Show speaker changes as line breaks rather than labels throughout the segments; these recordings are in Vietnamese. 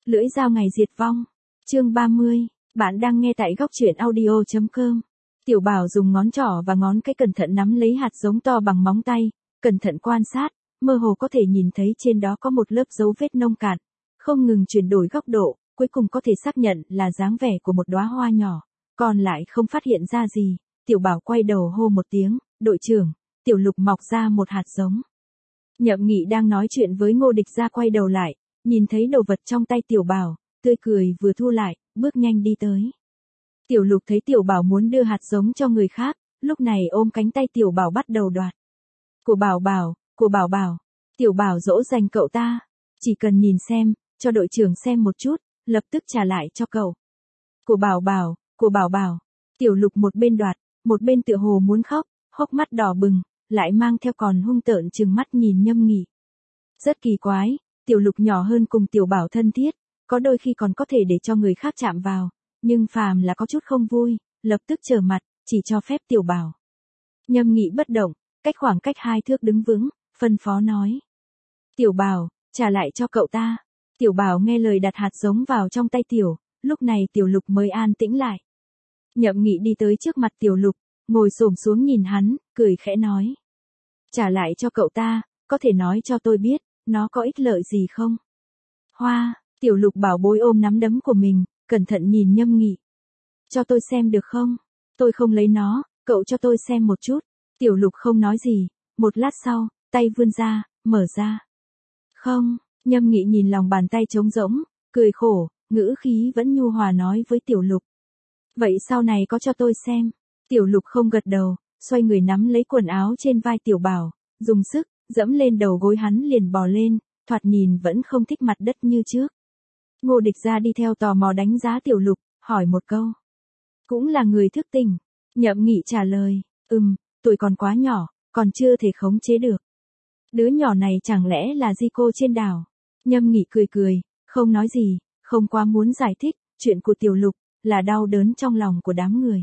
Lưỡi dao ngày diệt vong. Chương 30. Bạn đang nghe tại góc truyện audio.com. Tiểu Bảo dùng ngón trỏ và ngón cái cẩn thận nắm lấy hạt giống to bằng móng tay, cẩn thận quan sát, mơ hồ có thể nhìn thấy trên đó có một lớp dấu vết nông cạn, không ngừng chuyển đổi góc độ, cuối cùng có thể xác nhận là dáng vẻ của một đóa hoa nhỏ, còn lại không phát hiện ra gì. Tiểu Bảo quay đầu hô một tiếng, đội trưởng. Tiểu Lục mọc ra một hạt giống. Nhậm Nghị đang nói chuyện với Ngô Địch Gia quay đầu lại, nhìn thấy đồ vật trong tay Tiểu Bảo, tươi cười vừa thu lại, bước nhanh đi tới. Tiểu Lục thấy Tiểu Bảo muốn đưa hạt giống cho người khác, lúc này ôm cánh tay Tiểu Bảo bắt đầu đoạt. Của Bảo Bảo, của Bảo Bảo. Tiểu Bảo dỗ dành cậu ta. Chỉ cần nhìn xem, cho đội trưởng xem một chút, lập tức trả lại cho cậu. Của Bảo Bảo, của Bảo Bảo. Tiểu Lục một bên đoạt, một bên tựa hồ muốn khóc, hốc mắt đỏ bừng, lại mang theo còn hung tợn trừng mắt nhìn Nhâm Nghị. Rất kỳ quái, Tiểu Lục nhỏ hơn cùng Tiểu Bảo thân thiết, có đôi khi còn có thể để cho người khác chạm vào, nhưng phàm là có chút không vui, lập tức trở mặt, chỉ cho phép Tiểu Bảo. Nhâm Nghị bất động, cách khoảng cách 2 thước đứng vững, phân phó nói. Tiểu Bảo, trả lại cho cậu ta. Tiểu Bảo nghe lời đặt hạt giống vào trong tay Tiểu, lúc này Tiểu Lục mới an tĩnh lại. Nhậm Nghị đi tới trước mặt Tiểu Lục, ngồi xổm xuống nhìn hắn, cười khẽ nói. Trả lại cho cậu ta, có thể nói cho tôi biết, nó có ích lợi gì không? Hoa, Tiểu Lục bảo bối ôm nắm đấm của mình, cẩn thận nhìn Nhâm Nghị. Cho tôi xem được không? Tôi không lấy nó, cậu cho tôi xem một chút. Tiểu Lục không nói gì, một lát sau, tay vươn ra, mở ra. Không, Nhâm Nghị nhìn lòng bàn tay trống rỗng, cười khổ, ngữ khí vẫn nhu hòa nói với Tiểu Lục. Vậy sau này có cho tôi xem? Tiểu Lục không gật đầu, xoay người nắm lấy quần áo trên vai Tiểu Bảo, dùng sức, dẫm lên đầu gối hắn liền bò lên, thoạt nhìn vẫn không thích mặt đất như trước. Ngô Địch Gia đi theo tò mò đánh giá Tiểu Lục, hỏi một câu. Cũng là người thức tỉnh. Nhậm Nghị trả lời, tuổi còn quá nhỏ, còn chưa thể khống chế được. Đứa nhỏ này chẳng lẽ là di cô trên đảo? Nhâm Nghị cười cười, không nói gì, không quá muốn giải thích, chuyện của Tiểu Lục, là đau đớn trong lòng của đám người.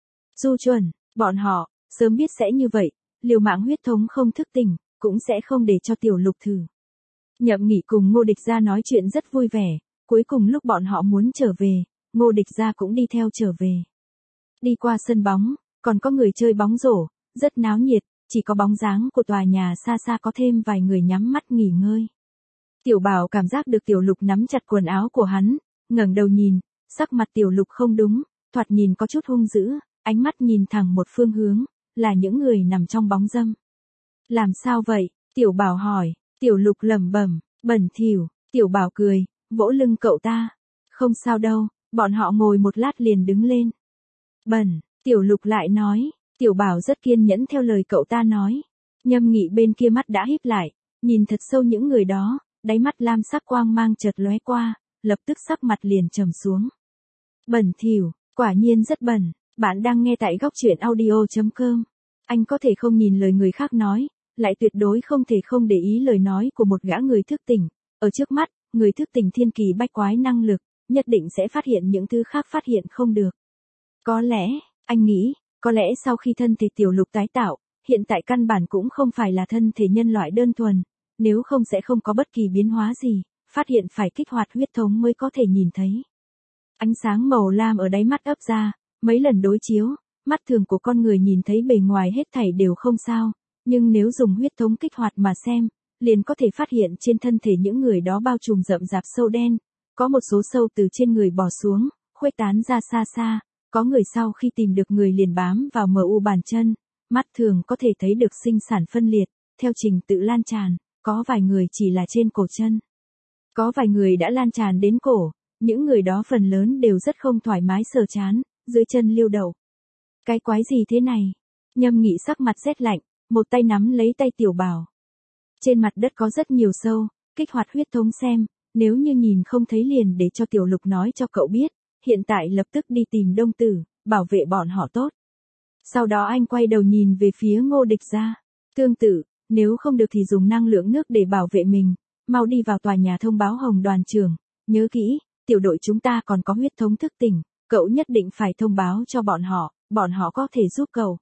Du Chuẩn, bọn họ, sớm biết sẽ như vậy, liều mạng huyết thống không thức tỉnh, cũng sẽ không để cho Tiểu Lục thử. Nhậm Nghị cùng Ngô Địch Gia nói chuyện rất vui vẻ, cuối cùng lúc bọn họ muốn trở về, Ngô Địch Gia cũng đi theo trở về. Đi qua sân bóng, còn có người chơi bóng rổ, rất náo nhiệt, chỉ có bóng dáng của tòa nhà xa xa có thêm vài người nhắm mắt nghỉ ngơi. Tiểu Bảo cảm giác được Tiểu Lục nắm chặt quần áo của hắn, ngẩng đầu nhìn, sắc mặt Tiểu Lục không đúng, thoạt nhìn có chút hung dữ, ánh mắt nhìn thẳng một phương hướng, là những người nằm trong bóng râm. Làm sao vậy? Tiểu Bảo hỏi. Tiểu Lục lẩm bẩm, bẩn thỉu. Tiểu Bảo cười, vỗ lưng cậu ta. Không sao đâu, bọn họ ngồi một lát liền đứng lên. Bẩn, Tiểu Lục lại nói. Tiểu Bảo rất kiên nhẫn theo lời cậu ta nói. Nhâm Nghị bên kia mắt đã híp lại, nhìn thật sâu những người đó, đáy mắt lam sắc quang mang chợt lóe qua, lập tức sắc mặt liền trầm xuống. Bẩn thỉu, quả nhiên rất bẩn. Bạn đang nghe tại góc truyện audio.com. Anh có thể không nhìn lời người khác nói, lại tuyệt đối không thể không để ý lời nói của một gã người thức tỉnh. Ở trước mắt, người thức tỉnh thiên kỳ bách quái năng lực, nhất định sẽ phát hiện những thứ khác phát hiện không được. Có lẽ, anh nghĩ, có lẽ sau khi thân thể Tiểu Lục tái tạo, hiện tại căn bản cũng không phải là thân thể nhân loại đơn thuần, nếu không sẽ không có bất kỳ biến hóa gì, phát hiện phải kích hoạt huyết thống mới có thể nhìn thấy. Ánh sáng màu lam ở đáy mắt ấp ra, mấy lần đối chiếu, mắt thường của con người nhìn thấy bề ngoài hết thảy đều không sao, nhưng nếu dùng huyết thống kích hoạt mà xem, liền có thể phát hiện trên thân thể những người đó bao trùm rậm rạp sâu đen, có một số sâu từ trên người bò xuống, khuếch tán ra xa xa, có người sau khi tìm được người liền bám vào MU bàn chân, mắt thường có thể thấy được sinh sản phân liệt, theo trình tự lan tràn, có vài người chỉ là trên cổ chân. Có vài người đã lan tràn đến cổ, những người đó phần lớn đều rất không thoải mái sờ chán, dưới chân lưu đậu. Cái quái gì thế này? Nhâm Nghị sắc mặt rét lạnh, một tay nắm lấy tay Tiểu Bảo. Trên mặt đất có rất nhiều sâu, kích hoạt huyết thống xem, nếu như nhìn không thấy liền để cho Tiểu Lục nói cho cậu biết, hiện tại lập tức đi tìm Đông Tử, bảo vệ bọn họ tốt. Sau đó anh quay đầu nhìn về phía Ngô Địch Gia. Tương tự, nếu không được thì dùng năng lượng nước để bảo vệ mình, mau đi vào tòa nhà thông báo Hồng đoàn trưởng, nhớ kỹ, tiểu đội chúng ta còn có huyết thống thức tỉnh, cậu nhất định phải thông báo cho bọn họ có thể giúp cậu.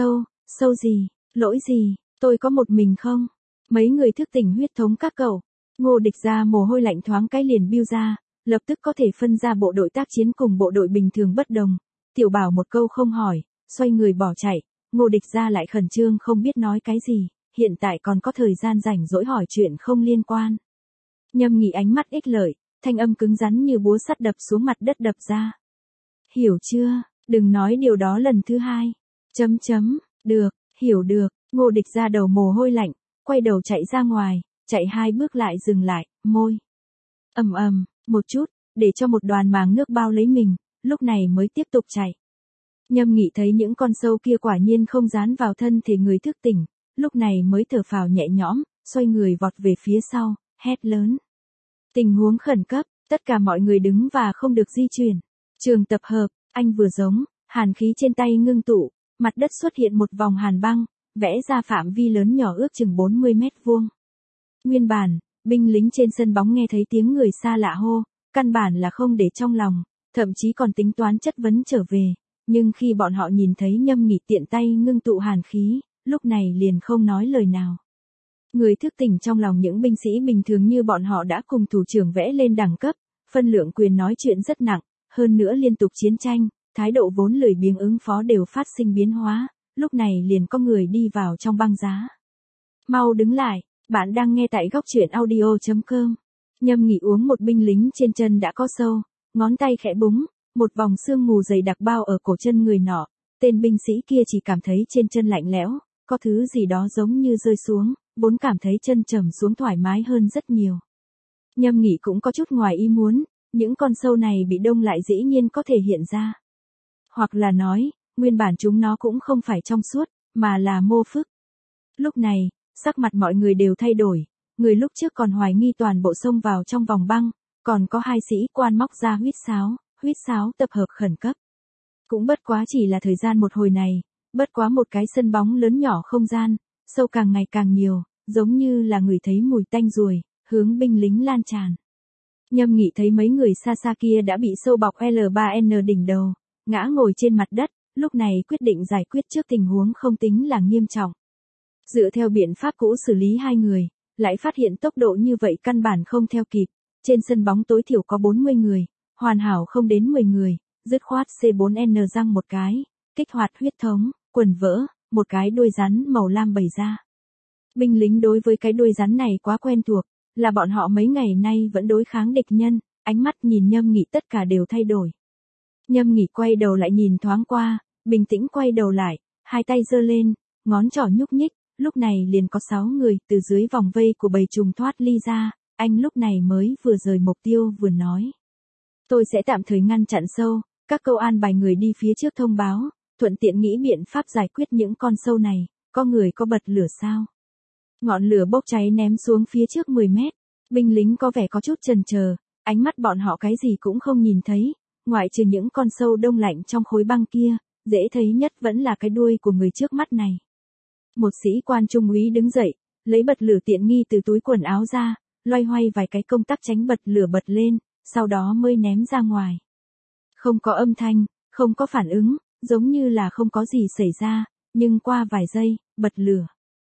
Sâu gì, lỗi gì, tôi có một mình không? Mấy người thức tỉnh huyết thống các cậu. Ngô Địch ra mồ hôi lạnh thoáng cái liền biêu ra, lập tức có thể phân ra bộ đội tác chiến cùng bộ đội bình thường bất đồng. Tiểu Bảo một câu không hỏi, xoay người bỏ chạy, Ngô Địch ra lại khẩn trương không biết nói cái gì, hiện tại còn có thời gian rảnh rỗi hỏi chuyện không liên quan. Nhâm Nghị ánh mắt ích lợi, thanh âm cứng rắn như búa sắt đập xuống mặt đất đập ra. Hiểu chưa, đừng nói điều đó lần thứ hai. Được, hiểu được, Ngô Địch ra đầu mồ hôi lạnh, quay đầu chạy ra ngoài, chạy 2 bước lại dừng lại, môi. Một chút, để cho một đoàn màng nước bao lấy mình, lúc này mới tiếp tục chạy. Nhâm Nghị thấy những con sâu kia quả nhiên không dán vào thân thể người thức tỉnh, lúc này mới thở phào nhẹ nhõm, xoay người vọt về phía sau, hét lớn. Tình huống khẩn cấp, tất cả mọi người đứng và không được di chuyển. Trường tập hợp, anh vừa giống, hàn khí trên tay ngưng tụ, mặt đất xuất hiện một vòng hàn băng, vẽ ra phạm vi lớn nhỏ ước chừng 40 mét vuông. Nguyên bản, binh lính trên sân bóng nghe thấy tiếng người xa lạ hô, căn bản là không để trong lòng, thậm chí còn tính toán chất vấn trở về, nhưng khi bọn họ nhìn thấy Nhâm Nghị tiện tay ngưng tụ hàn khí, lúc này liền không nói lời nào. Người thức tỉnh trong lòng những binh sĩ bình thường như bọn họ đã cùng thủ trưởng vẽ lên đẳng cấp, phân lượng quyền nói chuyện rất nặng, hơn nữa liên tục chiến tranh, thái độ vốn lười biếng ứng phó đều phát sinh biến hóa, lúc này liền có người đi vào trong băng giá. Mau đứng lại, bạn đang nghe tại góc truyện audio.com. Nhâm Nghị uống một binh lính trên chân đã có sâu, ngón tay khẽ búng, một vòng sương mù dày đặc bao ở cổ chân người nọ, tên binh sĩ kia chỉ cảm thấy trên chân lạnh lẽo, có thứ gì đó giống như rơi xuống, vốn cảm thấy chân trầm xuống thoải mái hơn rất nhiều. Nhâm Nghị cũng có chút ngoài ý muốn, những con sâu này bị đông lại dĩ nhiên có thể hiện ra. Hoặc là nói, nguyên bản chúng nó cũng không phải trong suốt, mà là mô phức. Lúc này, sắc mặt mọi người đều thay đổi, người lúc trước còn hoài nghi toàn bộ xông vào trong vòng băng, còn có 2 sĩ quan móc ra huyết sáo tập hợp khẩn cấp. Cũng bất quá chỉ là thời gian một hồi này, bất quá một cái sân bóng lớn nhỏ không gian, sâu càng ngày càng nhiều, giống như là người thấy mùi tanh ruồi, hướng binh lính lan tràn. Nhâm Nghị thấy mấy người xa xa kia đã bị sâu bọc L3N đỉnh đầu, ngã ngồi trên mặt đất, lúc này quyết định giải quyết trước tình huống không tính là nghiêm trọng. Dựa theo biện pháp cũ xử lý 2 người, lại phát hiện tốc độ như vậy căn bản không theo kịp, trên sân bóng tối thiểu có 40 người, hoàn hảo không đến 10 người, dứt khoát C4N răng một cái, kích hoạt huyết thống, quần vỡ, một cái đuôi rắn màu lam bày ra. Binh lính đối với cái đuôi rắn này quá quen thuộc, là bọn họ mấy ngày nay vẫn đối kháng địch nhân, ánh mắt nhìn Nhâm Nghị tất cả đều thay đổi. Nhâm Nghị quay đầu lại nhìn thoáng qua, bình tĩnh quay đầu lại, 2 tay giơ lên, ngón trỏ nhúc nhích, lúc này liền có 6 người từ dưới vòng vây của bầy trùng thoát ly ra, anh lúc này mới vừa rời mục tiêu vừa nói. Tôi sẽ tạm thời ngăn chặn sâu, các câu an bài người đi phía trước thông báo, thuận tiện nghĩ biện pháp giải quyết những con sâu này, có người có bật lửa sao? Ngọn lửa bốc cháy ném xuống phía trước 10 mét, binh lính có vẻ có chút chần chờ, ánh mắt bọn họ cái gì cũng không nhìn thấy, ngoại trừ những con sâu đông lạnh trong khối băng kia, dễ thấy nhất vẫn là cái đuôi của người trước mắt này. Một sĩ quan trung úy đứng dậy, lấy bật lửa tiện nghi từ túi quần áo ra, loay hoay vài cái công tắc tránh bật lửa bật lên, sau đó mới ném ra ngoài. Không có âm thanh, không có phản ứng, giống như là không có gì xảy ra, nhưng qua vài giây, bật lửa.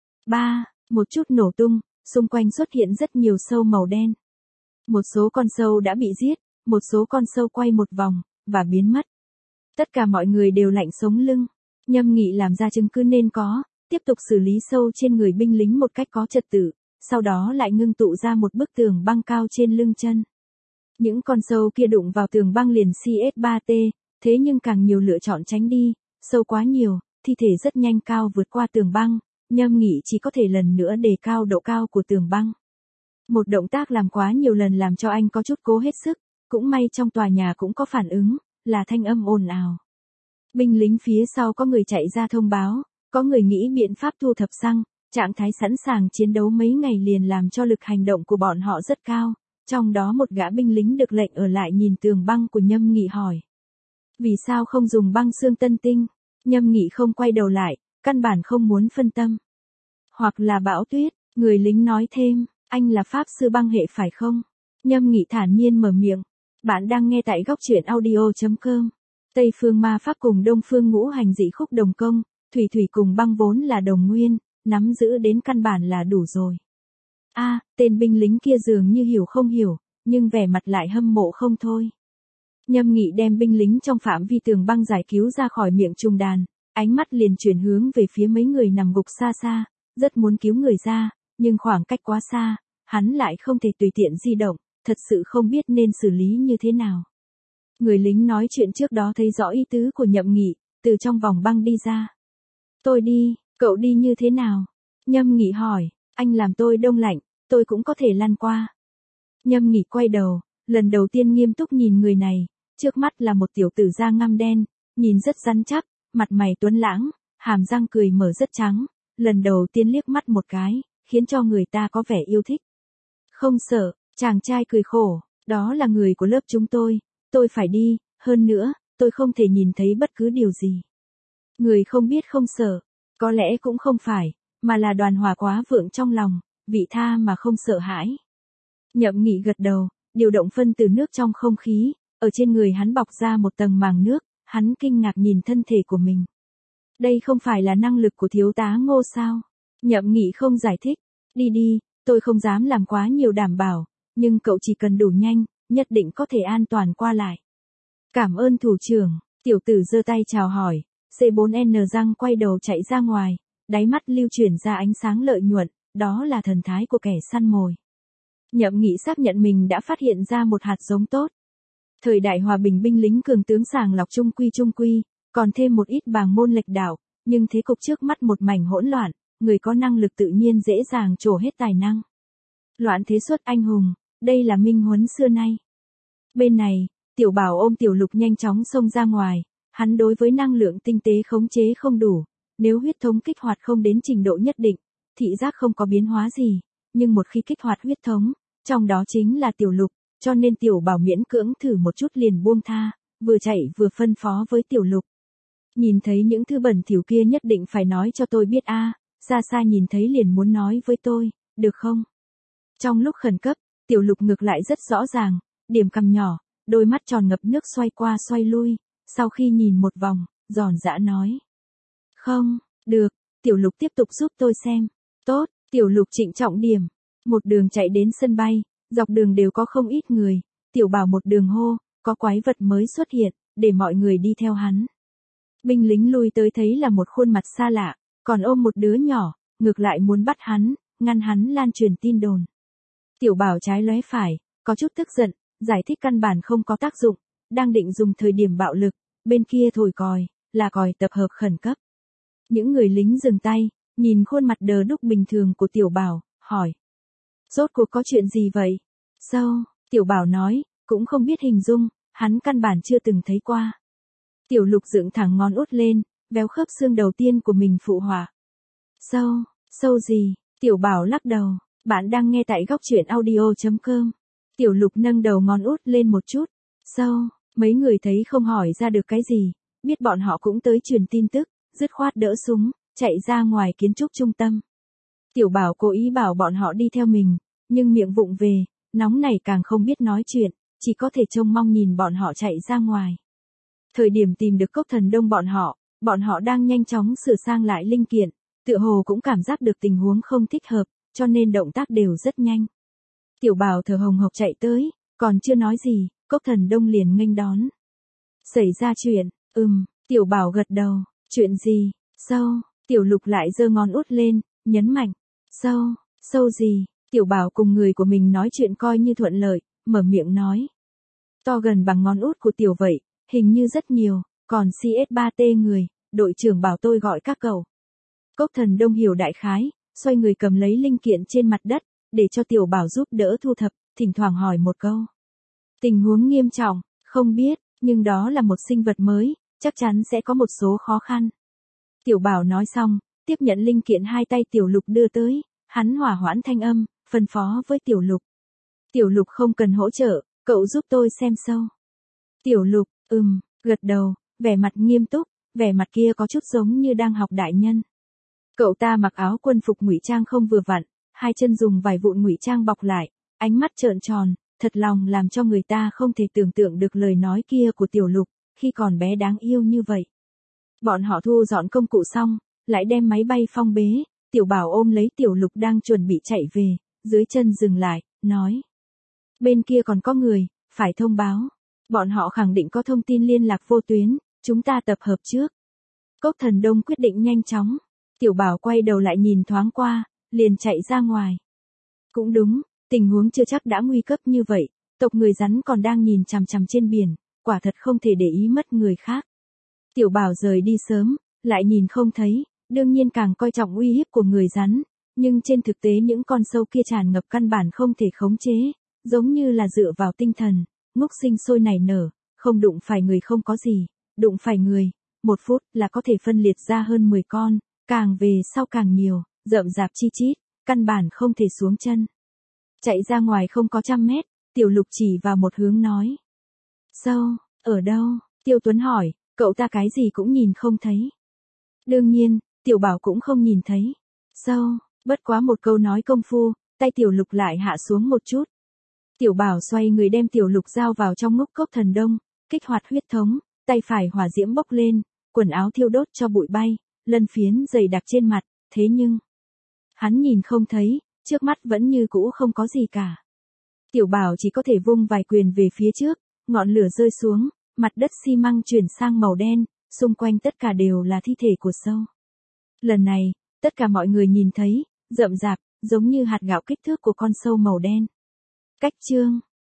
Một chút nổ tung, xung quanh xuất hiện rất nhiều sâu màu đen. Một số con sâu đã bị giết, một số con sâu quay một vòng, và biến mất. Tất cả mọi người đều lạnh sống lưng. Nhâm Nghị làm ra chứng cứ nên có, tiếp tục xử lý sâu trên người binh lính một cách có trật tự, sau đó lại ngưng tụ ra một bức tường băng cao trên lưng chân. Những con sâu kia đụng vào tường băng liền CS3T, thế nhưng càng nhiều lựa chọn tránh đi, sâu quá nhiều, thi thể rất nhanh cao vượt qua tường băng, Nhâm Nghị chỉ có thể lần nữa đề cao độ cao của tường băng. Một động tác làm quá nhiều lần làm cho anh có chút cố hết sức, cũng may trong tòa nhà cũng có phản ứng, là thanh âm ồn ào. Binh lính phía sau có người chạy ra thông báo, có người nghĩ biện pháp thu thập xăng, trạng thái sẵn sàng chiến đấu mấy ngày liền làm cho lực hành động của bọn họ rất cao, trong đó một gã binh lính được lệnh ở lại nhìn tường băng của Nhâm Nghị hỏi. Vì sao không dùng băng xương tân tinh? Nhâm Nghị không quay đầu lại, căn bản không muốn phân tâm. Hoặc là bão tuyết, người lính nói thêm, anh là pháp sư băng hệ phải không? Nhâm Nghị thản nhiên mở miệng. Bạn đang nghe tại góc truyện audio.com. Tây phương ma pháp cùng đông phương ngũ hành dị khúc đồng công, thủy thủy cùng băng vốn là đồng nguyên, nắm giữ đến căn bản là đủ rồi. Tên binh lính kia dường như hiểu không hiểu, nhưng vẻ mặt lại hâm mộ không thôi. Nhâm Nghị đem binh lính trong phạm vi tường băng giải cứu ra khỏi miệng trùng đàn, ánh mắt liền chuyển hướng về phía mấy người nằm gục xa xa, rất muốn cứu người ra, nhưng khoảng cách quá xa, hắn lại không thể tùy tiện di động, thật sự không biết nên xử lý như thế nào. Người lính nói chuyện trước đó thấy rõ ý tứ của Nhậm Nghị, từ trong vòng băng đi ra. Tôi đi, cậu đi như thế nào? Nhâm Nghị hỏi, anh làm tôi đông lạnh, tôi cũng có thể lăn qua. Nhâm Nghị quay đầu, lần đầu tiên nghiêm túc nhìn người này, trước mắt là một tiểu tử da ngăm đen, nhìn rất rắn chắc, mặt mày tuấn lãng, hàm răng cười mở rất trắng, lần đầu tiên liếc mắt một cái, khiến cho người ta có vẻ yêu thích. Không sợ, chàng trai cười khổ, đó là người của lớp chúng tôi phải đi, hơn nữa, tôi không thể nhìn thấy bất cứ điều gì. Người không biết không sợ, có lẽ cũng không phải, mà là Đoàn Hòa quá vượng trong lòng, vị tha mà không sợ hãi. Nhậm Nghị gật đầu, điều động phân từ nước trong không khí, ở trên người hắn bọc ra một tầng màng nước, hắn kinh ngạc nhìn thân thể của mình. Đây không phải là năng lực của thiếu tá Ngô sao? Nhậm Nghị không giải thích, đi, tôi không dám làm quá nhiều đảm bảo, nhưng cậu chỉ cần đủ nhanh, nhất định có thể an toàn qua lại. Cảm ơn thủ trưởng, tiểu tử giơ tay chào hỏi, C4N răng quay đầu chạy ra ngoài, đáy mắt lưu chuyển ra ánh sáng lợi nhuận, đó là thần thái của kẻ săn mồi. Nhậm Nghị xác nhận mình đã phát hiện ra một hạt giống tốt. Thời đại hòa bình binh lính cường tướng sàng lọc trung quy, còn thêm một ít bàng môn lệch đạo, nhưng thế cục trước mắt một mảnh hỗn loạn, người có năng lực tự nhiên dễ dàng trổ hết tài năng. Loạn thế xuất anh hùng, đây là minh huấn xưa nay. Bên này, Tiểu Bảo ôm Tiểu Lục nhanh chóng xông ra ngoài, hắn đối với năng lượng tinh tế khống chế không đủ, nếu huyết thống kích hoạt không đến trình độ nhất định, thị giác không có biến hóa gì, nhưng một khi kích hoạt huyết thống, trong đó chính là Tiểu Lục, cho nên Tiểu Bảo miễn cưỡng thử một chút liền buông tha, vừa chạy vừa phân phó với Tiểu Lục. Nhìn thấy những thứ bẩn thỉu kia nhất định phải nói cho tôi biết xa xa nhìn thấy liền muốn nói với tôi, được không? Trong lúc khẩn cấp, Tiểu Lục ngược lại rất rõ ràng, điểm cằm nhỏ, đôi mắt tròn ngập nước xoay qua xoay lui, sau khi nhìn một vòng, giòn giã nói. Không, được, Tiểu Lục tiếp tục giúp tôi xem. Tốt, Tiểu Lục trịnh trọng điểm. Một đường chạy đến sân bay, dọc đường đều có không ít người, Tiểu Bảo một đường hô, có quái vật mới xuất hiện, để mọi người đi theo hắn. Binh lính lui tới thấy là một khuôn mặt xa lạ, còn ôm một đứa nhỏ, ngược lại muốn bắt hắn, ngăn hắn lan truyền tin đồn. Tiểu Bảo trái lóe phải, có chút tức giận, giải thích căn bản không có tác dụng, đang định dùng thời điểm bạo lực, bên kia thổi còi, là còi tập hợp khẩn cấp. Những người lính dừng tay, nhìn khuôn mặt đờ đúc bình thường của Tiểu Bảo, hỏi. Rốt cuộc có chuyện gì vậy? Sao? Tiểu Bảo nói, cũng không biết hình dung, hắn căn bản chưa từng thấy qua. Tiểu Lục dựng thẳng ngón út lên, véo khớp xương đầu tiên của mình phụ họa. Sâu gì? Tiểu Bảo lắc đầu, bạn đang nghe tại góc truyện audio.com. Tiểu Lục nâng đầu ngón út lên một chút. Mấy người thấy không hỏi ra được cái gì, biết bọn họ cũng tới truyền tin tức, dứt khoát đỡ súng, chạy ra ngoài kiến trúc trung tâm. Tiểu Bảo cố ý bảo bọn họ đi theo mình, nhưng miệng vụng về, nóng này càng không biết nói chuyện, chỉ có thể trông mong nhìn bọn họ chạy ra ngoài. Thời điểm tìm được Cốc Thần Đông bọn họ đang nhanh chóng sửa sang lại linh kiện, tựa hồ cũng cảm giác được tình huống không thích hợp, cho nên động tác đều rất nhanh. Tiểu Bảo thở hồng hộc chạy tới, còn chưa nói gì, Cốc Thần Đông liền nghênh đón. Xảy ra chuyện, Tiểu Bảo gật đầu, chuyện gì, Tiểu Lục lại giơ ngón út lên, nhấn mạnh, sâu gì, Tiểu Bảo cùng người của mình nói chuyện coi như thuận lợi, mở miệng nói. To gần bằng ngón út của Tiểu vậy, hình như rất nhiều, còn CS3T người, đội trưởng bảo tôi gọi các cậu. Cốc Thần Đông hiểu đại khái, xoay người cầm lấy linh kiện trên mặt đất, để cho Tiểu Bảo giúp đỡ thu thập, thỉnh thoảng hỏi một câu. Tình huống nghiêm trọng, không biết, nhưng đó là một sinh vật mới, chắc chắn sẽ có một số khó khăn. Tiểu Bảo nói xong, tiếp nhận linh kiện hai tay Tiểu Lục đưa tới, hắn hỏa hoãn thanh âm, phân phó với Tiểu Lục. Tiểu Lục không cần hỗ trợ, cậu giúp tôi xem sâu. Tiểu Lục, gật đầu, vẻ mặt nghiêm túc, vẻ mặt kia có chút giống như đang học đại nhân. Cậu ta mặc áo quân phục ngụy trang không vừa vặn, hai chân dùng vải vụn ngụy trang bọc lại, ánh mắt trợn tròn, thật lòng làm cho người ta không thể tưởng tượng được lời nói kia của Tiểu Lục, khi còn bé đáng yêu như vậy. Bọn họ thu dọn công cụ xong, lại đem máy bay phong bế, Tiểu Bảo ôm lấy Tiểu Lục đang chuẩn bị chạy về, dưới chân dừng lại, nói. Bên kia còn có người, phải thông báo. Bọn họ khẳng định có thông tin liên lạc vô tuyến, chúng ta tập hợp trước. Cốc Thần Đông quyết định nhanh chóng. Tiểu Bảo quay đầu lại nhìn thoáng qua, liền chạy ra ngoài. Cũng đúng, tình huống chưa chắc đã nguy cấp như vậy, tộc người rắn còn đang nhìn chằm chằm trên biển, quả thật không thể để ý mất người khác. Tiểu Bảo rời đi sớm, lại nhìn không thấy, đương nhiên càng coi trọng uy hiếp của người rắn, nhưng trên thực tế những con sâu kia tràn ngập căn bản không thể khống chế, giống như là dựa vào tinh thần, ngốc sinh sôi nảy nở, không đụng phải người không có gì, đụng phải người, 1 phút là có thể phân liệt ra hơn 10 con, càng về sau càng nhiều, rậm rạp chi chít, căn bản không thể xuống chân. Chạy ra ngoài không có 100 mét, Tiểu Lục chỉ vào một hướng nói. Sâu, ở đâu? Tiêu Tuấn hỏi, cậu ta cái gì cũng nhìn không thấy. Đương nhiên, Tiểu Bảo cũng không nhìn thấy. Sâu, bất quá một câu nói công phu, tay Tiểu Lục lại hạ xuống một chút. Tiểu Bảo xoay người đem Tiểu Lục giao vào trong ngốc Cốc Thần Đông, kích hoạt huyết thống, tay phải hỏa diễm bốc lên, quần áo thiêu đốt cho bụi bay, lân phiến dày đặc trên mặt, thế nhưng hắn nhìn không thấy, trước mắt vẫn như cũ không có gì cả. Tiểu Bảo chỉ có thể vung vài quyền về phía trước, ngọn lửa rơi xuống, mặt đất xi măng chuyển sang màu đen, xung quanh tất cả đều là thi thể của sâu. Lần này, tất cả mọi người nhìn thấy, rậm rạp, giống như hạt gạo kích thước của con sâu màu đen. Cách chương